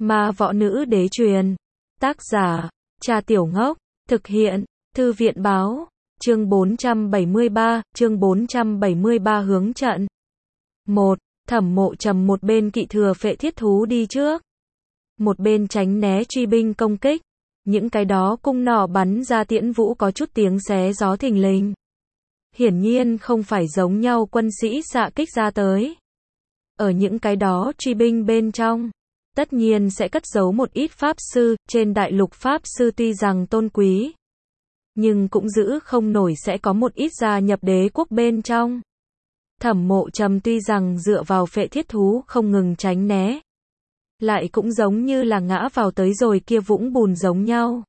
Ma võ nữ đế truyền. Tác giả, Trà Tiểu Ngốc. Thực hiện, Thư viện báo. Chương 473 hướng trận. 1. Thẩm Mộ Trầm một bên kỵ thừa phệ thiết thú đi trước, một bên tránh né truy binh công kích. Những cái đó cung nỏ bắn ra tiễn vũ có chút tiếng xé gió thình lình. Hiển nhiên không phải giống nhau quân sĩ xạ kích ra tới. Ở những cái đó truy binh bên trong, tất nhiên sẽ cất giấu một ít pháp sư. Trên đại lục pháp sư tuy rằng tôn quý, nhưng cũng giữ không nổi sẽ có một ít gia nhập đế quốc bên trong. Thẩm Mộ Trầm tuy rằng dựa vào phệ thiết thú không ngừng tránh né, lại cũng giống như là ngã vào tới rồi kia vũng bùn giống nhau.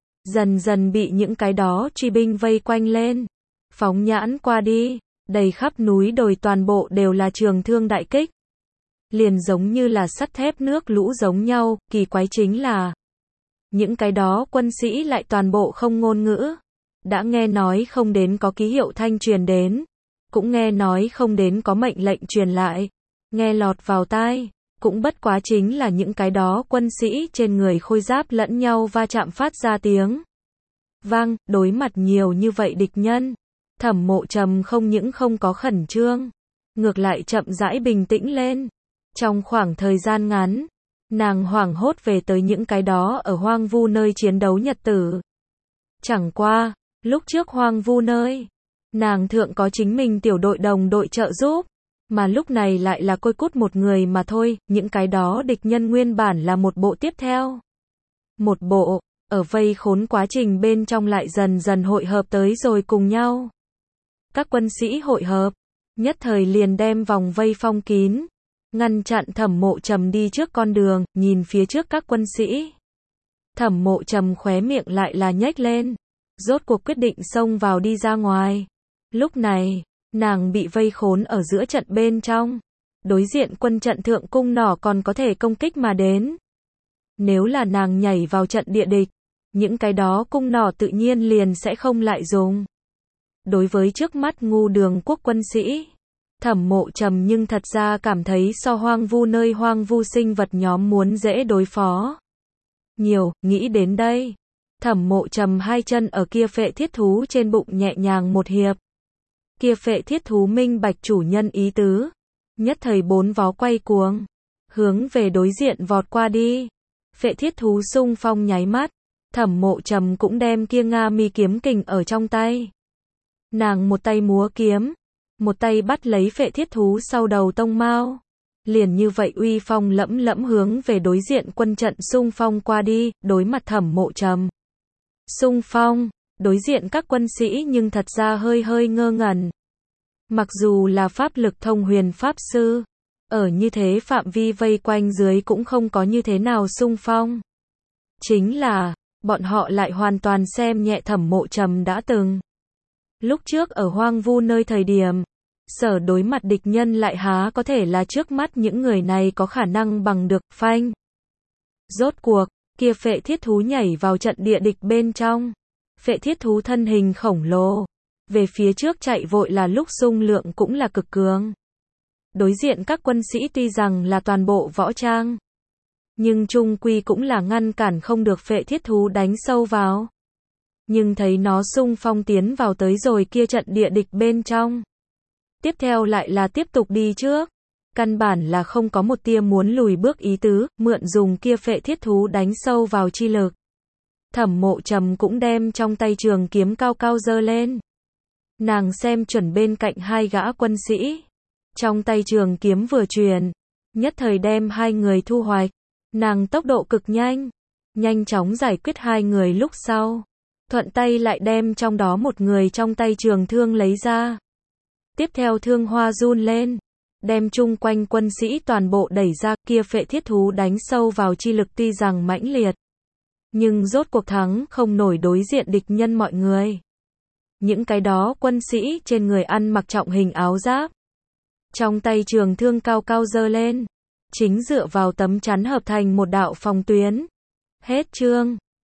Dần dần bị những cái đó truy binh vây quanh lên. Phóng nhãn qua đi, đầy khắp núi đồi toàn bộ đều là trường thương đại kích. Liền giống như là sắt thép nước lũ giống nhau. Kỳ quái chính là những cái đó quân sĩ lại toàn bộ không ngôn ngữ. Đã nghe nói không đến có ký hiệu thanh truyền đến, cũng nghe nói không đến có mệnh lệnh truyền lại. Nghe lọt vào tai, cũng bất quá chính là những cái đó quân sĩ trên người khôi giáp lẫn nhau va chạm phát ra tiếng vang. Đối mặt nhiều như vậy địch nhân, Thẩm Mộ Trầm không những không có khẩn trương, ngược lại chậm rãi bình tĩnh lên. Trong khoảng thời gian ngắn, nàng hoảng hốt về tới những cái đó ở hoang vu nơi chiến đấu nhật tử. Chẳng qua, lúc trước hoang vu nơi, nàng thượng có chính mình tiểu đội đồng đội trợ giúp, mà lúc này lại là côi cút một người mà thôi. Những cái đó địch nhân nguyên bản là một bộ tiếp theo một bộ, ở vây khốn quá trình bên trong lại dần dần hội hợp tới rồi cùng nhau. Các quân sĩ hội hợp, nhất thời liền đem vòng vây phong kín, ngăn chặn Thẩm Mộ Trầm đi trước con đường. Nhìn phía trước các quân sĩ, Thẩm Mộ Trầm khóe miệng lại là nhếch lên, rốt cuộc quyết định xông vào đi ra ngoài. Lúc này, nàng bị vây khốn ở giữa trận bên trong, đối diện quân trận thượng cung nỏ còn có thể công kích mà đến. Nếu là nàng nhảy vào trận địa địch, những cái đó cung nỏ tự nhiên liền sẽ không lại dùng. Đối với trước mắt ngu đường quốc quân sĩ, Thẩm Mộ Trầm nhưng thật ra cảm thấy so hoang vu nơi hoang vu sinh vật nhóm muốn dễ đối phó nhiều. Nghĩ đến đây, Thẩm Mộ Trầm hai chân ở kia phệ thiết thú trên bụng nhẹ nhàng một hiệp. Kia phệ thiết thú minh bạch chủ nhân ý tứ, nhất thời bốn vó quay cuồng, hướng về đối diện vọt qua đi. Phệ thiết thú xung phong nháy mắt, Thẩm Mộ Trầm cũng đem kia Nga mi kiếm kình ở trong tay. Nàng một tay múa kiếm, một tay bắt lấy phệ thiết thú sau đầu tông mao, liền như vậy uy phong lẫm lẫm hướng về đối diện quân trận xung phong qua đi. Đối mặt Thẩm Mộ Trầm xung phong, đối diện các quân sĩ nhưng thật ra hơi hơi ngơ ngẩn. Mặc dù là pháp lực thông huyền pháp sư, ở như thế phạm vi vây quanh dưới cũng không có như thế nào xung phong. Chính là, bọn họ lại hoàn toàn xem nhẹ Thẩm Mộ Trầm đã từng. Lúc trước ở hoang vu nơi thời điểm, sở đối mặt địch nhân lại há có thể là trước mắt những người này có khả năng bằng được. Phanh. Rốt cuộc, kia phệ thiết thú nhảy vào trận địa địch bên trong. Phệ thiết thú thân hình khổng lồ, về phía trước chạy vội là lúc xung lượng cũng là cực cường. Đối diện các quân sĩ tuy rằng là toàn bộ võ trang, nhưng chung quy cũng là ngăn cản không được phệ thiết thú đánh sâu vào. Nhưng thấy nó xung phong tiến vào tới rồi kia trận địa địch bên trong, tiếp theo lại là tiếp tục đi trước, căn bản là không có một tia muốn lùi bước ý tứ. Mượn dùng kia phệ thiết thú đánh sâu vào chi lực, Thẩm Mộ Trầm cũng đem trong tay trường kiếm cao cao giơ lên. Nàng xem chuẩn bên cạnh hai gã quân sĩ, trong tay trường kiếm vừa truyền, nhất thời đem hai người thu hoạch. Nàng tốc độ cực nhanh, nhanh chóng giải quyết hai người lúc sau, thuận tay lại đem trong đó một người trong tay trường thương lấy ra. Tiếp theo thương hoa run lên, đem chung quanh quân sĩ toàn bộ đẩy ra. Kia phệ thiết thú đánh sâu vào chi lực tuy rằng mãnh liệt, nhưng rốt cuộc thắng không nổi đối diện địch nhân mọi người. Những cái đó quân sĩ trên người ăn mặc trọng hình áo giáp, trong tay trường thương cao cao giơ lên, chính dựa vào tấm chắn hợp thành một đạo phòng tuyến. Hết chương.